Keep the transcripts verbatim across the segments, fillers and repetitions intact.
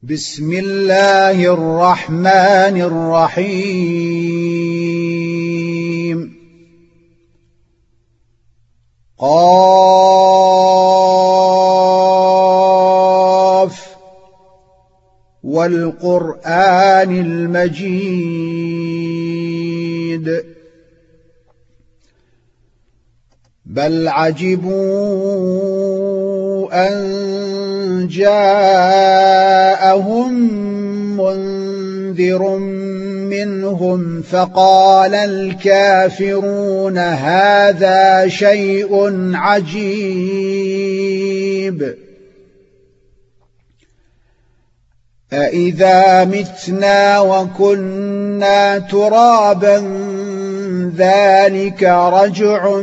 بسم الله الرحمن الرحيم قاف والقرآن المجيد بل عجبوا أن جاءهم منذر منهم فقال الكافرون هذا شيء عجيب أإذا متنا وكنا ترابا ذلك رجع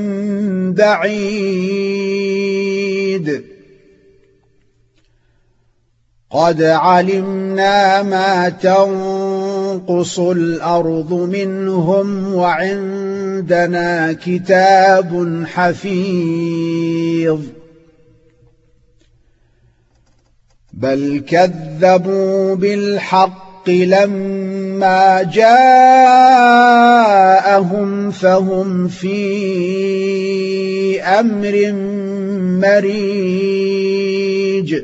بعيد قد علمنا ما تنقص الأرض منهم وعندنا كتاب حفيظ بل كذبوا بالحق لما جاءهم فهم في أمر مريج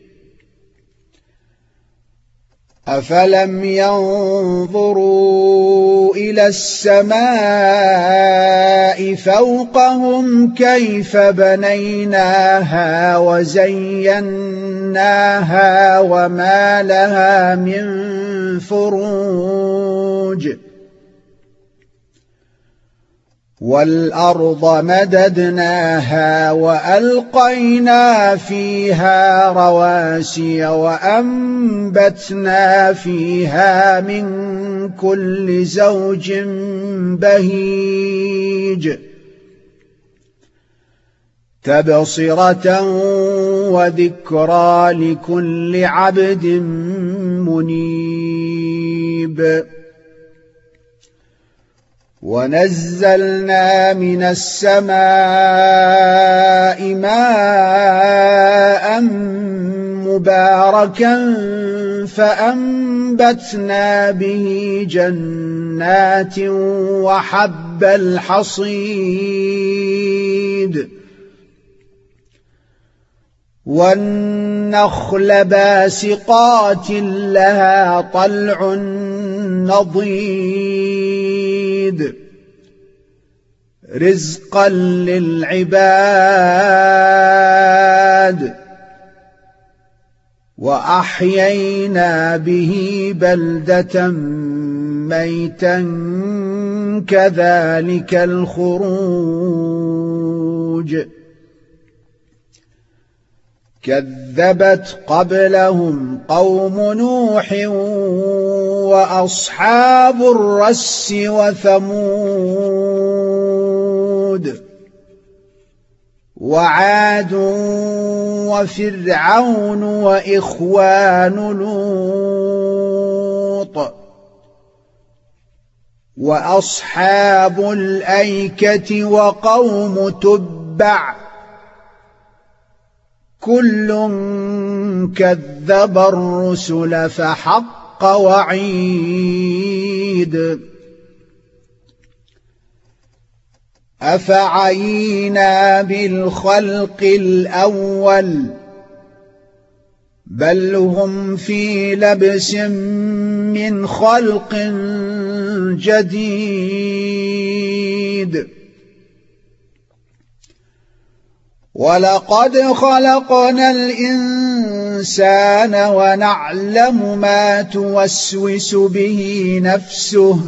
أفلم ينظروا إلى السماء فوقهم كيف بنيناها وزيناها وما لها من فروج والأرض مددناها وألقينا فيها رواسي وأنبتنا فيها من كل زوج بهيج تبصرة وذكرى لكل عبد منيب ونزلنا من السماء ماء مباركا فأنبتنا به جنات وحب الحصيد والنخل باسقات لها طلع نضيد رزقا للعباد وأحيينا به بلدة ميتا كذلك الخروج كذبت قبلهم قوم نوح وأصحاب الرس وثمود وعاد وفرعون وإخوان لوط وأصحاب الأيكة وقوم تبع كل كذب الرسل فحق وعيد أفعينا بالخلق الأول بل هم في لبس من خلق جديد ولقد خلقنا الإنسان ونعلم ما توسوس به نفسه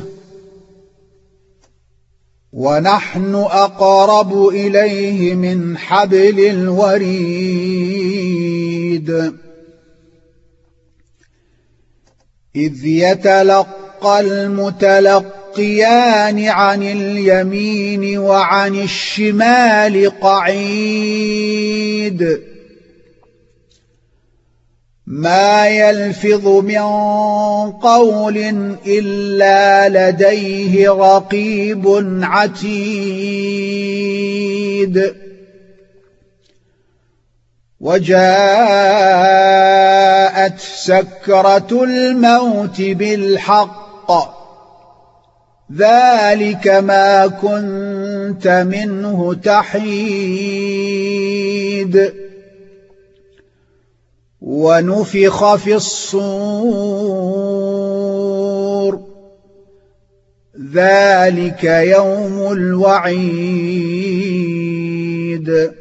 ونحن أقرب إليه من حبل الوريد إذ يتلقى المتلقيان عن اليمين وعن الشمال قعيد ما يلفظ من قول إلا لديه رقيب عتيد وجاءت سكرة الموت بالحق ذلك ما كنت منه تحيد ونفخ في الصور ذلك يوم الوعيد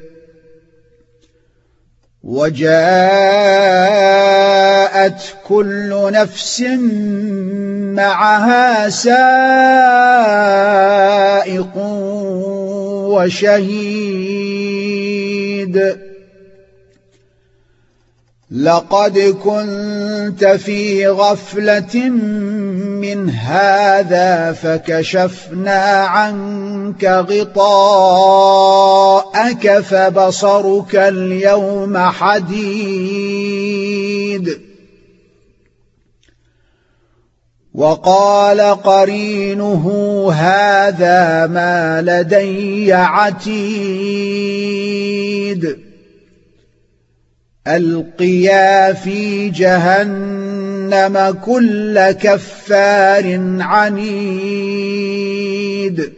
وجاءت كل نفس معها سائق وشهيد لقد كنت في غفلة من هذا فكشفنا عنك غطاءك فبصرك اليوم حديد وقال قرينه هذا ما لدي عتيد ألقيا في جهنم كل كفار عنيد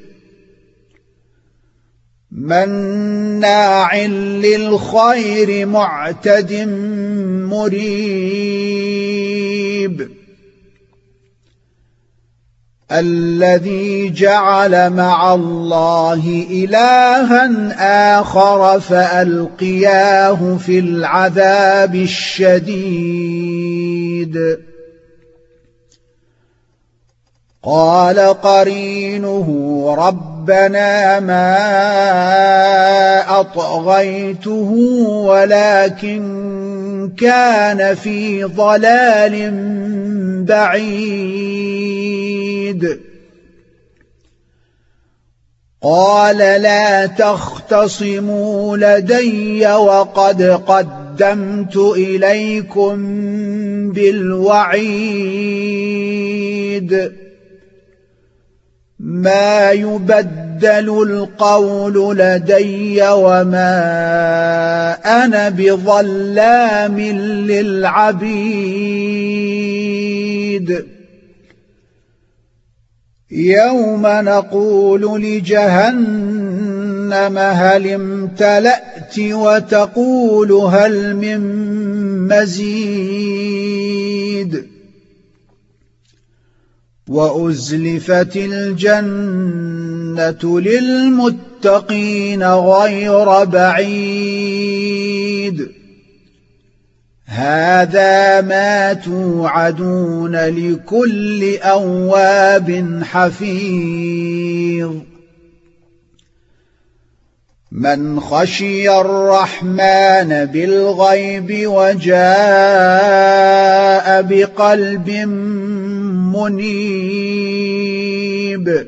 مناع للخير معتد مريب الذي جعل مع الله إلها آخر فألقياه في العذاب الشديد قال قرينه ربنا ما أطغيته ولكن كان في ضلال بعيد قال لا تختصموا لدي وقد قدمت إليكم بالوعيد ما يبدل القول لدي وما أنا بظلام للعبيد يوم نقول لجهنم هل امتلأت وتقول هل من مزيد وأزلفت الجنة للمتقين غير بعيد هذا ما توعدون لكل أواب حفيظ من خشي الرحمن بالغيب وجاء بقلب منيب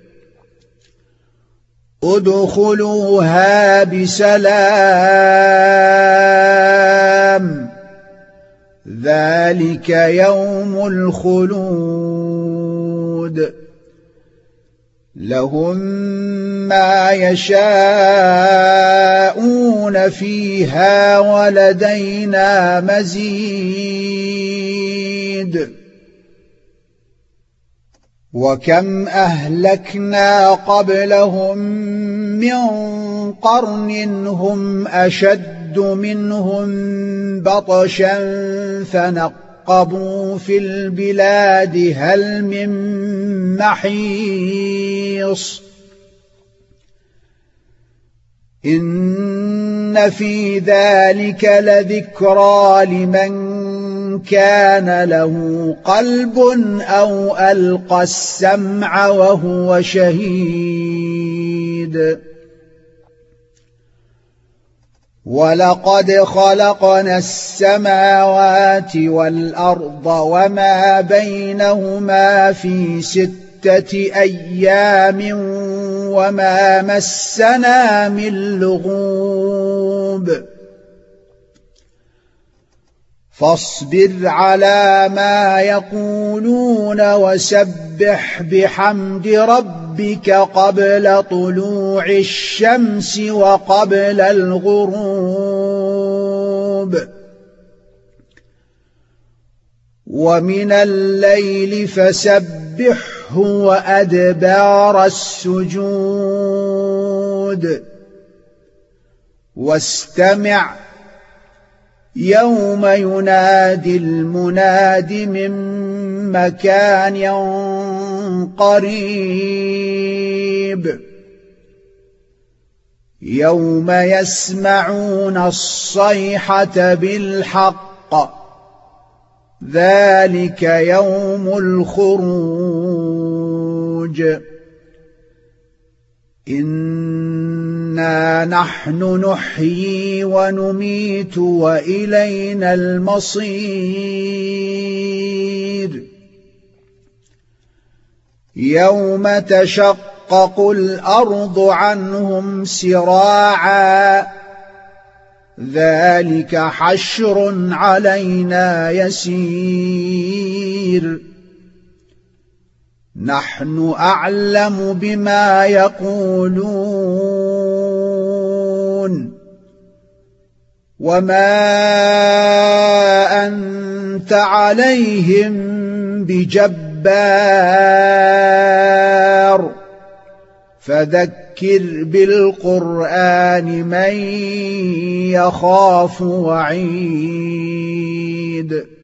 ادخلوها بسلام ذلك يوم الخلود لهم ما يشاءون فيها ولدينا مزيد وكم أهلكنا قبلهم من قرن هم أشد منهم بطشا فنقبوا في البلاد هل من محيص إن في ذلك لذكرى لمن كان له قلب أو ألقى السمع وهو شهيد ولقد خلقنا السماوات والأرض وما بينهما في ستة أيام وما مسنا من لغوب فاصبر على ما يقولون وسبح بحمد ربك قبل طلوع الشمس وقبل الغروب الذنوب ومن الليل فسبحه وأدبار السجود واستمع يوم ينادي المناد من مكان قريب يوم يسمعون الصيحة بالحق ذلك يوم الخروج إنا نحن نحيي ونميت وإلينا المصير يوم تشقق الأرض عنهم سراعا ذلك حشر علينا يسير نحن أعلم بما يقولون وما أنت عليهم بجبار فذكر بالقرآن من يخاف وعيد